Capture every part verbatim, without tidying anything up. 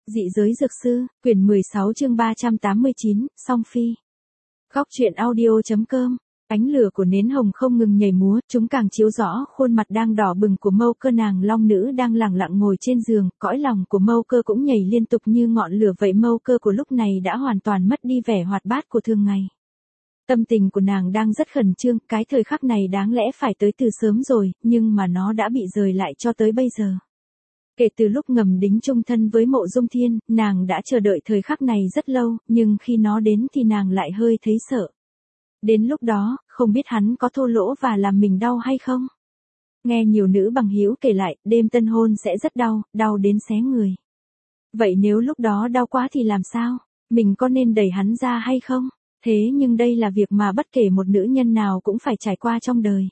Dị giới dược sư, quyển mười sáu chương ba trăm tám mươi chín, Song Phi. Góc truyện audio.com. Ánh lửa của nến hồng không ngừng nhảy múa, chúng càng chiếu rõ khuôn mặt đang đỏ bừng của Mâu Cơ, nàng long nữ đang lẳng lặng ngồi trên giường, cõi lòng của Mâu Cơ cũng nhảy liên tục như ngọn lửa vậy. Mâu Cơ của lúc này đã hoàn toàn mất đi vẻ hoạt bát của thường ngày. Tâm tình của nàng đang rất khẩn trương, cái thời khắc này đáng lẽ phải tới từ sớm rồi, nhưng mà nó đã bị rời lại cho tới bây giờ. Kể từ lúc ngầm đính chung thân với Mộ Dung Thiên, nàng đã chờ đợi thời khắc này rất lâu, nhưng khi nó đến thì nàng lại hơi thấy sợ. Đến lúc đó, không biết hắn có thô lỗ và làm mình đau hay không? Nghe nhiều nữ bằng hữu kể lại, đêm tân hôn sẽ rất đau, đau đến xé người. Vậy nếu lúc đó đau quá thì làm sao? Mình có nên đẩy hắn ra hay không? Thế nhưng đây là việc mà bất kể một nữ nhân nào cũng phải trải qua trong đời.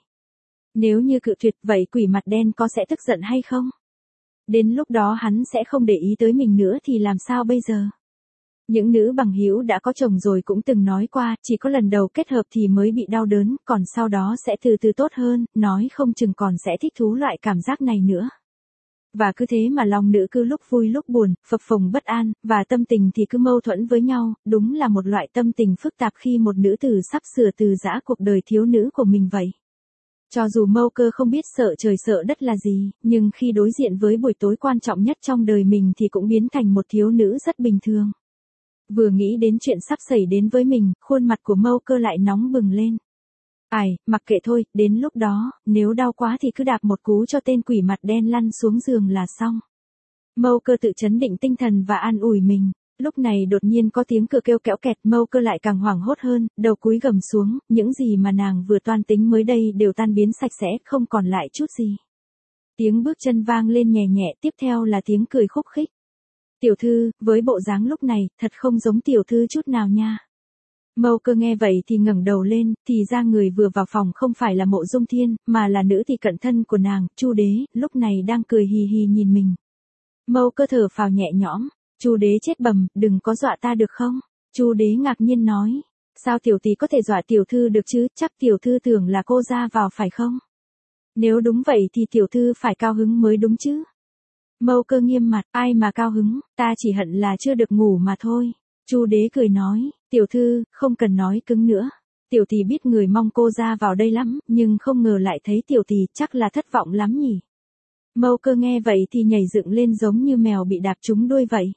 Nếu như cự tuyệt, vậy quỷ mặt đen có sẽ tức giận hay không? Đến lúc đó hắn sẽ không để ý tới mình nữa thì làm sao bây giờ? Những nữ bằng hữu đã có chồng rồi cũng từng nói qua, chỉ có lần đầu kết hợp thì mới bị đau đớn, còn sau đó sẽ từ từ tốt hơn, nói không chừng còn sẽ thích thú loại cảm giác này nữa. Và cứ thế mà lòng nữ cứ lúc vui lúc buồn, phập phồng bất an, và tâm tình thì cứ mâu thuẫn với nhau, đúng là một loại tâm tình phức tạp khi một nữ tử sắp sửa từ giã cuộc đời thiếu nữ của mình vậy. Cho dù Mâu Cơ không biết sợ trời sợ đất là gì, nhưng khi đối diện với buổi tối quan trọng nhất trong đời mình thì cũng biến thành một thiếu nữ rất bình thường. Vừa nghĩ đến chuyện sắp xảy đến với mình, khuôn mặt của Mâu Cơ lại nóng bừng lên. Ai, mặc kệ thôi, đến lúc đó, nếu đau quá thì cứ đạp một cú cho tên quỷ mặt đen lăn xuống giường là xong. Mâu Cơ tự trấn định tinh thần và an ủi mình. Lúc này đột nhiên có tiếng cửa kêu kẽo kẹt, Mâu Cơ lại càng hoảng hốt hơn, đầu cúi gầm xuống, những gì mà nàng vừa toan tính mới đây đều tan biến sạch sẽ, không còn lại chút gì. Tiếng bước chân vang lên nhẹ nhẹ, tiếp theo là tiếng cười khúc khích. Tiểu thư, với bộ dáng lúc này, thật không giống tiểu thư chút nào nha. Mâu Cơ nghe vậy thì ngẩng đầu lên, thì ra người vừa vào phòng không phải là Mộ Dung Thiên, mà là nữ thì cận thân của nàng, Chu Đế, lúc này đang cười hì hì nhìn mình. Mâu Cơ thở phào nhẹ nhõm. Chu Đế chết bầm, đừng có dọa ta được không? Chu Đế ngạc nhiên nói. Sao tiểu tỷ có thể dọa tiểu thư được chứ, chắc tiểu thư tưởng là cô ra vào phải không? Nếu đúng vậy thì tiểu thư phải cao hứng mới đúng chứ. Mâu Cơ nghiêm mặt, ai mà cao hứng, ta chỉ hận là chưa được ngủ mà thôi. Chu Đế cười nói, tiểu thư, không cần nói cứng nữa. Tiểu tỷ biết người mong cô ra vào đây lắm, nhưng không ngờ lại thấy tiểu tỷ, chắc là thất vọng lắm nhỉ. Mâu Cơ nghe vậy thì nhảy dựng lên giống như mèo bị đạp trúng đuôi vậy.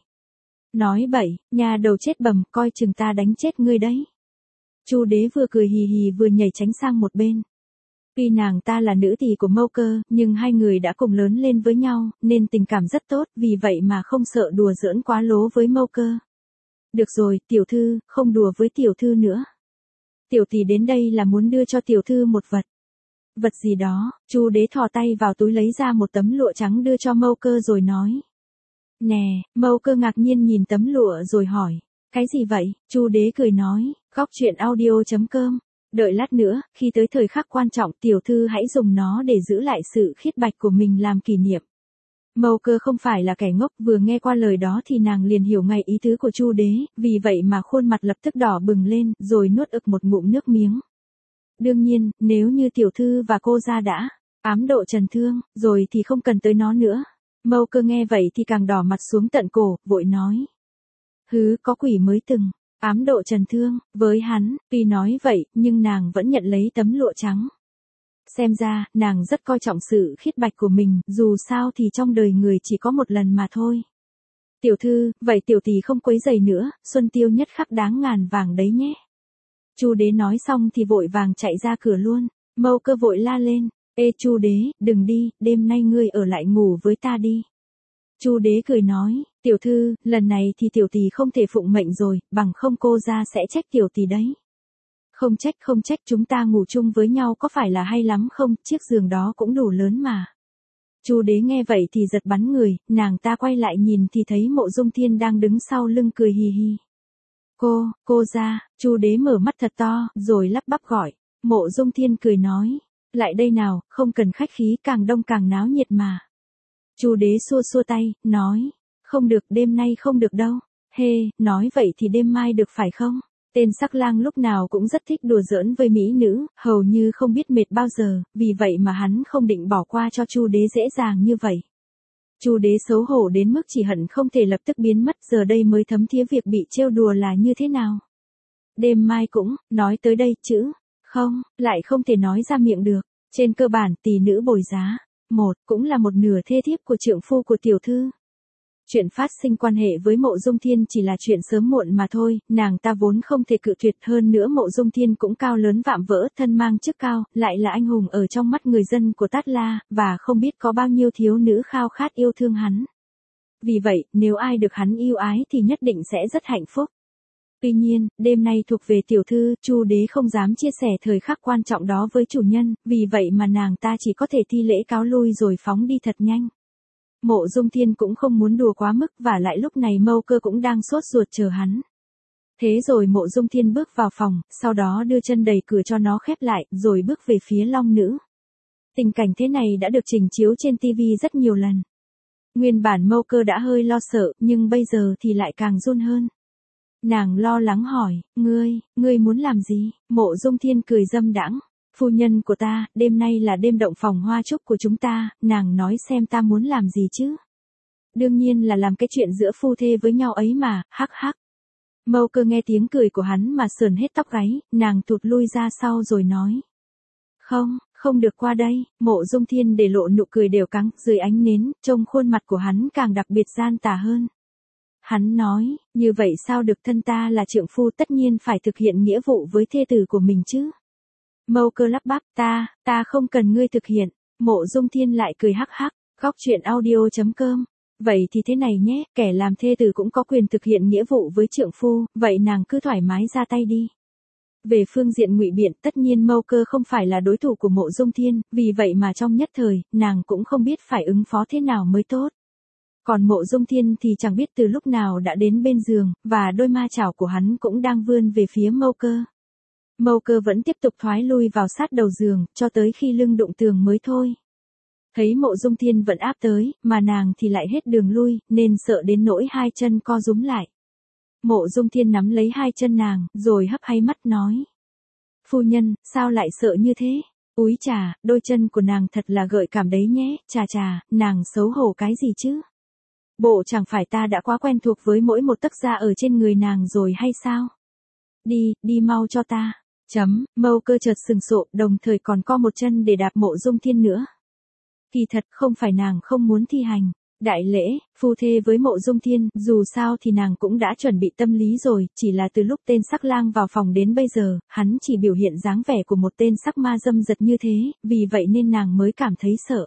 Nói bậy, nhà đầu chết bầm, coi chừng ta đánh chết ngươi đấy. Chu Đế vừa cười hì hì vừa nhảy tránh sang một bên. Tuy nàng ta là nữ tỳ của Mâu Cơ, nhưng hai người đã cùng lớn lên với nhau, nên tình cảm rất tốt, vì vậy mà không sợ đùa giỡn quá lố với Mâu Cơ. Được rồi, tiểu thư, không đùa với tiểu thư nữa. Tiểu tỷ đến đây là muốn đưa cho tiểu thư một vật. Vật gì đó? Chu Đế thò tay vào túi lấy ra một tấm lụa trắng đưa cho Mâu Cơ rồi nói. Nè, Mâu Cơ ngạc nhiên nhìn tấm lụa rồi hỏi. Cái gì vậy? Chu Đế cười nói, góc truyện audio.com. Đợi lát nữa, khi tới thời khắc quan trọng, tiểu thư hãy dùng nó để giữ lại sự khiết bạch của mình làm kỷ niệm. Mâu Cơ không phải là kẻ ngốc, vừa nghe qua lời đó thì nàng liền hiểu ngay ý tứ của Chu Đế, vì vậy mà khuôn mặt lập tức đỏ bừng lên, rồi nuốt ực một ngụm nước miếng. Đương nhiên, nếu như tiểu thư và cô gia đã ám độ Trần Thương, rồi thì không cần tới nó nữa. Mâu Cơ nghe vậy thì càng đỏ mặt xuống tận cổ, vội nói. Hứ, có quỷ mới từng ám độ Trần Thương, với hắn, tuy nói vậy, nhưng nàng vẫn nhận lấy tấm lụa trắng. Xem ra, nàng rất coi trọng sự khiết bạch của mình, dù sao thì trong đời người chỉ có một lần mà thôi. Tiểu thư, vậy tiểu tỷ không quấy rầy nữa, xuân tiêu nhất khắc đáng ngàn vàng đấy nhé. Chu Đế nói xong thì vội vàng chạy ra cửa luôn. Mâu Cơ vội la lên. Ê Chu Đế, đừng đi, đêm nay ngươi ở lại ngủ với ta đi. Chu Đế cười nói, tiểu thư, lần này thì tiểu tỷ không thể phụng mệnh rồi, bằng không cô gia sẽ trách tiểu tỷ đấy. Không trách không trách, chúng ta ngủ chung với nhau có phải là hay lắm không, chiếc giường đó cũng đủ lớn mà. Chu Đế nghe vậy thì giật bắn người, nàng ta quay lại nhìn thì thấy Mộ Dung Thiên đang đứng sau lưng cười hì hì. Cô, cô gia, Chu Đế mở mắt thật to, rồi lắp bắp gọi. Mộ Dung Thiên cười nói, lại đây nào, không cần khách khí, càng đông càng náo nhiệt mà. Chu Đế xua xua tay, nói, không được, đêm nay không được đâu. Hê, nói vậy thì đêm mai được phải không? Tên sắc lang lúc nào cũng rất thích đùa giỡn với mỹ nữ, hầu như không biết mệt bao giờ, vì vậy mà hắn không định bỏ qua cho Chu Đế dễ dàng như vậy. Chu đế xấu hổ đến mức chỉ hận không thể lập tức biến mất, giờ đây mới thấm thía việc bị trêu đùa là như thế nào. Đêm mai cũng, nói tới đây chữ, không, lại không thể nói ra miệng được. Trên cơ bản tỷ nữ bồi giá, một, cũng là một nửa thê thiếp của trượng phu của tiểu thư. Chuyện phát sinh quan hệ với Mộ Dung Thiên chỉ là chuyện sớm muộn mà thôi, nàng ta vốn không thể cự tuyệt, hơn nữa Mộ Dung Thiên cũng cao lớn vạm vỡ, thân mang chức cao, lại là anh hùng ở trong mắt người dân của Tát La, và không biết có bao nhiêu thiếu nữ khao khát yêu thương hắn. Vì vậy, nếu ai được hắn yêu ái thì nhất định sẽ rất hạnh phúc. Tuy nhiên, đêm nay thuộc về tiểu thư, Chu đế không dám chia sẻ thời khắc quan trọng đó với chủ nhân, vì vậy mà nàng ta chỉ có thể thi lễ cáo lui rồi phóng đi thật nhanh. Mộ Dung Thiên cũng không muốn đùa quá mức, và lại lúc này Mâu Cơ cũng đang sốt ruột chờ hắn. Thế rồi Mộ Dung Thiên bước vào phòng, sau đó đưa chân đẩy cửa cho nó khép lại, rồi bước về phía Long Nữ. Tình cảnh thế này đã được trình chiếu trên ti vi rất nhiều lần. Nguyên bản Mâu Cơ đã hơi lo sợ, nhưng bây giờ thì lại càng run hơn. Nàng lo lắng hỏi, ngươi, ngươi muốn làm gì? Mộ Dung Thiên cười dâm đãng, phu nhân của ta, đêm nay là đêm động phòng hoa trúc của chúng ta, nàng nói xem ta muốn làm gì chứ? Đương nhiên là làm cái chuyện giữa phu thê với nhau ấy mà, hắc hắc. Mâu Cơ nghe tiếng cười của hắn mà sườn hết tóc gáy, nàng tụt lui ra sau rồi nói. Không, không được qua đây. Mộ Dung Thiên để lộ nụ cười đều căng, dưới ánh nến, trông khuôn mặt của hắn càng đặc biệt gian tà hơn. Hắn nói, như vậy sao được, thân ta là trượng phu tất nhiên phải thực hiện nghĩa vụ với thê tử của mình chứ. Mâu Cơ lắp bắp, ta, ta không cần ngươi thực hiện. Mộ Dung Thiên lại cười hắc hắc, góc truyện audio chấm com. Vậy thì thế này nhé, kẻ làm thê tử cũng có quyền thực hiện nghĩa vụ với trượng phu, vậy nàng cứ thoải mái ra tay đi. Về phương diện ngụy biện, tất nhiên Mâu Cơ không phải là đối thủ của Mộ Dung Thiên, vì vậy mà trong nhất thời, nàng cũng không biết phải ứng phó thế nào mới tốt. Còn Mộ Dung Thiên thì chẳng biết từ lúc nào đã đến bên giường, và đôi ma chảo của hắn cũng đang vươn về phía Mâu Cơ. Mâu Cơ vẫn tiếp tục thoái lui vào sát đầu giường, cho tới khi lưng đụng tường mới thôi. Thấy Mộ Dung Thiên vẫn áp tới, mà nàng thì lại hết đường lui, nên sợ đến nỗi hai chân co rúm lại. Mộ Dung Thiên nắm lấy hai chân nàng, rồi hấp hay mắt nói. Phu nhân, sao lại sợ như thế? Úi chà, đôi chân của nàng thật là gợi cảm đấy nhé, chà chà, nàng xấu hổ cái gì chứ? Bộ chẳng phải ta đã quá quen thuộc với mỗi một tấc da ở trên người nàng rồi hay sao? Đi, đi mau cho ta. Chấm, Mâu Cơ chợt sừng sộ, đồng thời còn co một chân để đạp Mộ Dung Thiên nữa. Kỳ thật không phải nàng không muốn thi hành đại lễ, phu thê với Mộ Dung Thiên, dù sao thì nàng cũng đã chuẩn bị tâm lý rồi, chỉ là từ lúc tên sắc lang vào phòng đến bây giờ, hắn chỉ biểu hiện dáng vẻ của một tên sắc ma dâm dật như thế, vì vậy nên nàng mới cảm thấy sợ.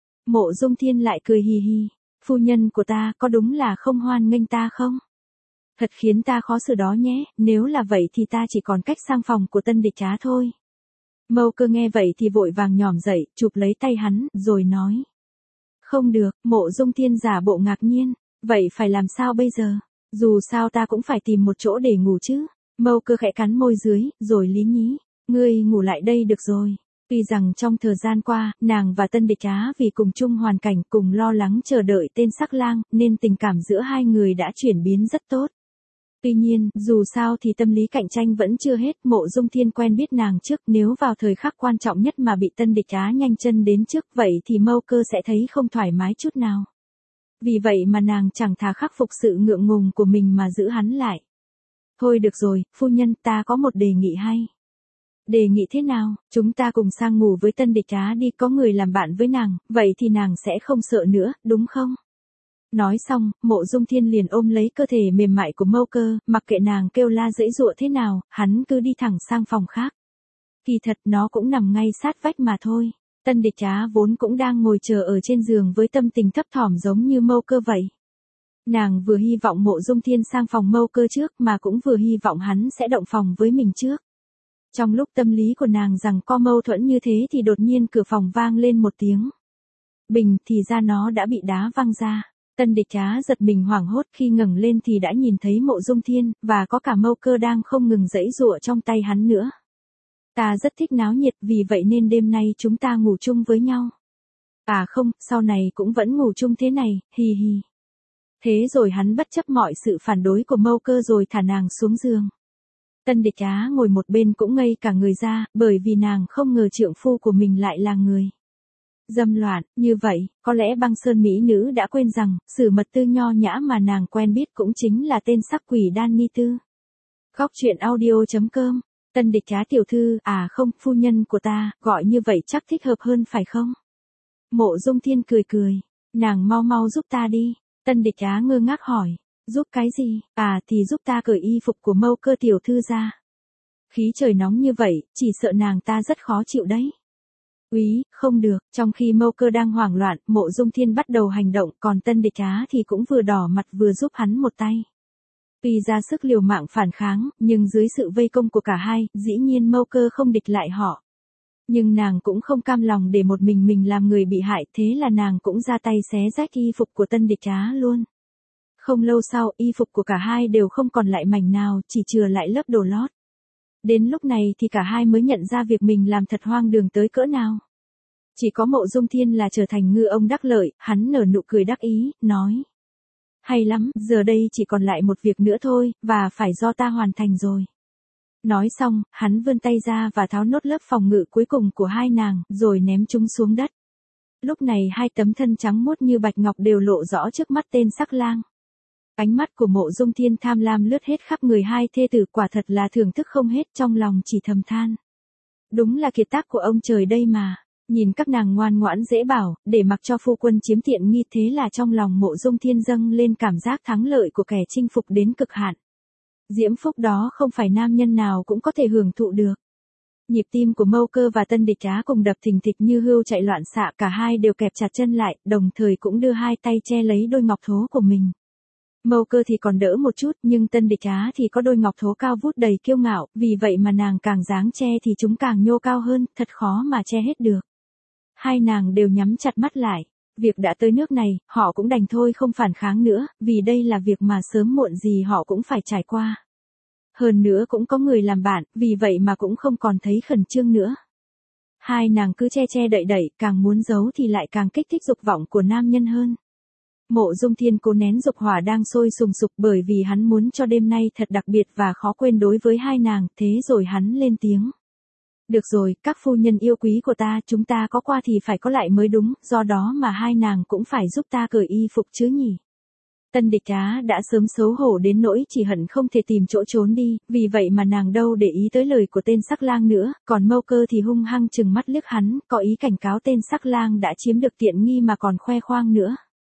Mộ Dung Thiên lại cười hì hì, phu nhân của ta có đúng là không hoan nghênh ta không? Thật khiến ta khó xử đó nhé, nếu là vậy thì ta chỉ còn cách sang phòng của tân địch trá thôi. Mâu Cơ nghe vậy thì vội vàng nhỏm dậy, chụp lấy tay hắn, rồi nói. Không được, Mộ Dung Thiên giả bộ ngạc nhiên, vậy phải làm sao bây giờ? Dù sao ta cũng phải tìm một chỗ để ngủ chứ. Mâu Cơ khẽ cắn môi dưới, rồi lý nhí, ngươi ngủ lại đây được rồi. Tuy rằng trong thời gian qua, nàng và tân địch trá vì cùng chung hoàn cảnh, cùng lo lắng chờ đợi tên sắc lang, nên tình cảm giữa hai người đã chuyển biến rất tốt. Tuy nhiên, dù sao thì tâm lý cạnh tranh vẫn chưa hết, Mộ Dung Thiên quen biết nàng trước, nếu vào thời khắc quan trọng nhất mà bị tân địch trá nhanh chân đến trước, vậy thì Mâu Cơ sẽ thấy không thoải mái chút nào. Vì vậy mà nàng chẳng thà khắc phục sự ngượng ngùng của mình mà giữ hắn lại. Thôi được rồi, phu nhân, ta có một đề nghị hay. Đề nghị thế nào? Chúng ta cùng sang ngủ với tân địch trá đi, có người làm bạn với nàng, vậy thì nàng sẽ không sợ nữa, đúng không? Nói xong, Mộ Dung Thiên liền ôm lấy cơ thể mềm mại của Mâu Cơ, mặc kệ nàng kêu la giãy giụa thế nào, hắn cứ đi thẳng sang phòng khác. Kỳ thật nó cũng nằm ngay sát vách mà thôi. Tân địch trá vốn cũng đang ngồi chờ ở trên giường với tâm tình thấp thỏm giống như Mâu Cơ vậy. Nàng vừa hy vọng Mộ Dung Thiên sang phòng Mâu Cơ trước, mà cũng vừa hy vọng hắn sẽ động phòng với mình trước. Trong lúc tâm lý của nàng rằng co mâu thuẫn như thế thì đột nhiên cửa phòng vang lên một tiếng. Bình, thì ra nó đã bị đá văng ra. Tân địch trá giật mình hoảng hốt, khi ngẩng lên thì đã nhìn thấy Mộ Dung Thiên, và có cả Mâu Cơ đang không ngừng giãy giụa trong tay hắn nữa. Ta rất thích náo nhiệt, vì vậy nên đêm nay chúng ta ngủ chung với nhau. À không, sau này cũng vẫn ngủ chung thế này, hì hì. Thế rồi hắn bất chấp mọi sự phản đối của Mâu Cơ rồi thả nàng xuống giường. Tân địch trá ngồi một bên cũng ngây cả người ra, bởi vì nàng không ngờ trượng phu của mình lại là người Dâm loạn, như vậy, có lẽ băng sơn mỹ nữ đã quên rằng, sử mật tư nho nhã mà nàng quen biết cũng chính là tên sắc quỷ Đan Ni Tư. Góc truyện audio.com, Tân Địch Trá tiểu thư, à không, phu nhân của ta, gọi như vậy chắc thích hợp hơn phải không? Mộ Dung Thiên cười cười, nàng mau mau giúp ta đi. Tân Địch Trá ngơ ngác hỏi, giúp cái gì? À thì giúp ta cởi y phục của Mâu Cơ tiểu thư ra. Khí trời nóng như vậy, chỉ sợ nàng ta rất khó chịu đấy. Úy, không được, trong khi Mâu Cơ đang hoảng loạn, Mộ Dung Thiên bắt đầu hành động, còn Tân Địch Trá thì cũng vừa đỏ mặt vừa giúp hắn một tay. Tuy ra sức liều mạng phản kháng, nhưng dưới sự vây công của cả hai, dĩ nhiên Mâu Cơ không địch lại họ. Nhưng nàng cũng không cam lòng để một mình mình làm người bị hại, thế là nàng cũng ra tay xé rách y phục của Tân Địch Trá luôn. Không lâu sau, y phục của cả hai đều không còn lại mảnh nào, chỉ chừa lại lớp đồ lót. Đến lúc này thì cả hai mới nhận ra việc mình làm thật hoang đường tới cỡ nào. Chỉ có Mộ Dung Thiên là trở thành ngư ông đắc lợi, hắn nở nụ cười đắc ý, nói. Hay lắm, giờ đây chỉ còn lại một việc nữa thôi, và phải do ta hoàn thành rồi. Nói xong, hắn vươn tay ra và tháo nốt lớp phòng ngự cuối cùng của hai nàng, rồi ném chúng xuống đất. Lúc này hai tấm thân trắng muốt như bạch ngọc đều lộ rõ trước mắt tên sắc lang. Ánh mắt của Mộ Dung Thiên tham lam lướt hết khắp người hai thê tử, quả thật là thưởng thức không hết, trong lòng chỉ thầm than. Đúng là kiệt tác của ông trời đây mà. Nhìn các nàng ngoan ngoãn dễ bảo, để mặc cho phu quân chiếm tiện nghi, thế là trong lòng Mộ Dung Thiên dâng lên cảm giác thắng lợi của kẻ chinh phục đến cực hạn. Diễm phúc đó không phải nam nhân nào cũng có thể hưởng thụ được. Nhịp tim của Mâu Cơ và Tân Địch Trá cùng đập thình thịch như hươu chạy loạn xạ, cả hai đều kẹp chặt chân lại, đồng thời cũng đưa hai tay che lấy đôi ngọc thố của mình. Mâu Cơ thì còn đỡ một chút, nhưng Tân Địch Trá thì có đôi ngọc thố cao vút đầy kiêu ngạo, vì vậy mà nàng càng dáng che thì chúng càng nhô cao hơn, thật khó mà che hết được. Hai nàng đều nhắm chặt mắt lại. Việc đã tới nước này, họ cũng đành thôi không phản kháng nữa, vì đây là việc mà sớm muộn gì họ cũng phải trải qua. Hơn nữa cũng có người làm bạn, vì vậy mà cũng không còn thấy khẩn trương nữa. Hai nàng cứ che che đậy đậy, càng muốn giấu thì lại càng kích thích dục vọng của nam nhân hơn. Mộ Dung Thiên cố nén dục hỏa đang sôi sùng sục, bởi vì hắn muốn cho đêm nay thật đặc biệt và khó quên đối với hai nàng, thế rồi hắn lên tiếng. Được rồi, các phu nhân yêu quý của ta, chúng ta có qua thì phải có lại mới đúng, do đó mà hai nàng cũng phải giúp ta cởi y phục chứ nhỉ. Tân Địch Trá đã sớm xấu hổ đến nỗi chỉ hận không thể tìm chỗ trốn đi, vì vậy mà nàng đâu để ý tới lời của tên sắc lang nữa, còn Mâu Cơ thì hung hăng trừng mắt liếc hắn, có ý cảnh cáo tên sắc lang đã chiếm được tiện nghi mà còn khoe khoang nữa.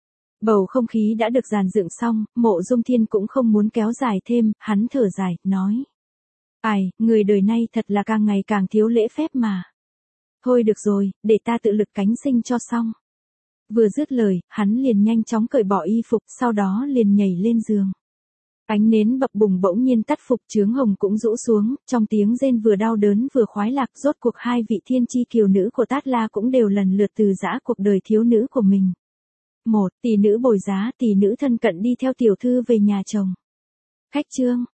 Bầu không khí đã được dàn dựng xong, Mộ Dung Thiên cũng không muốn kéo dài thêm, hắn thở dài, nói. Ai, người đời nay thật là càng ngày càng thiếu lễ phép mà. Thôi được rồi, để ta tự lực cánh sinh cho xong. Vừa dứt lời, hắn liền nhanh chóng cởi bỏ y phục, sau đó liền nhảy lên giường. Ánh nến bập bùng bỗng nhiên tắt phục, chướng hồng cũng rũ xuống, trong tiếng rên vừa đau đớn vừa khoái lạc, rốt cuộc hai vị thiên chi kiều nữ của Tát La cũng đều lần lượt từ giã cuộc đời thiếu nữ của mình. Một, tỷ nữ bồi giá, tỷ nữ thân cận đi theo tiểu thư về nhà chồng. Khách trương,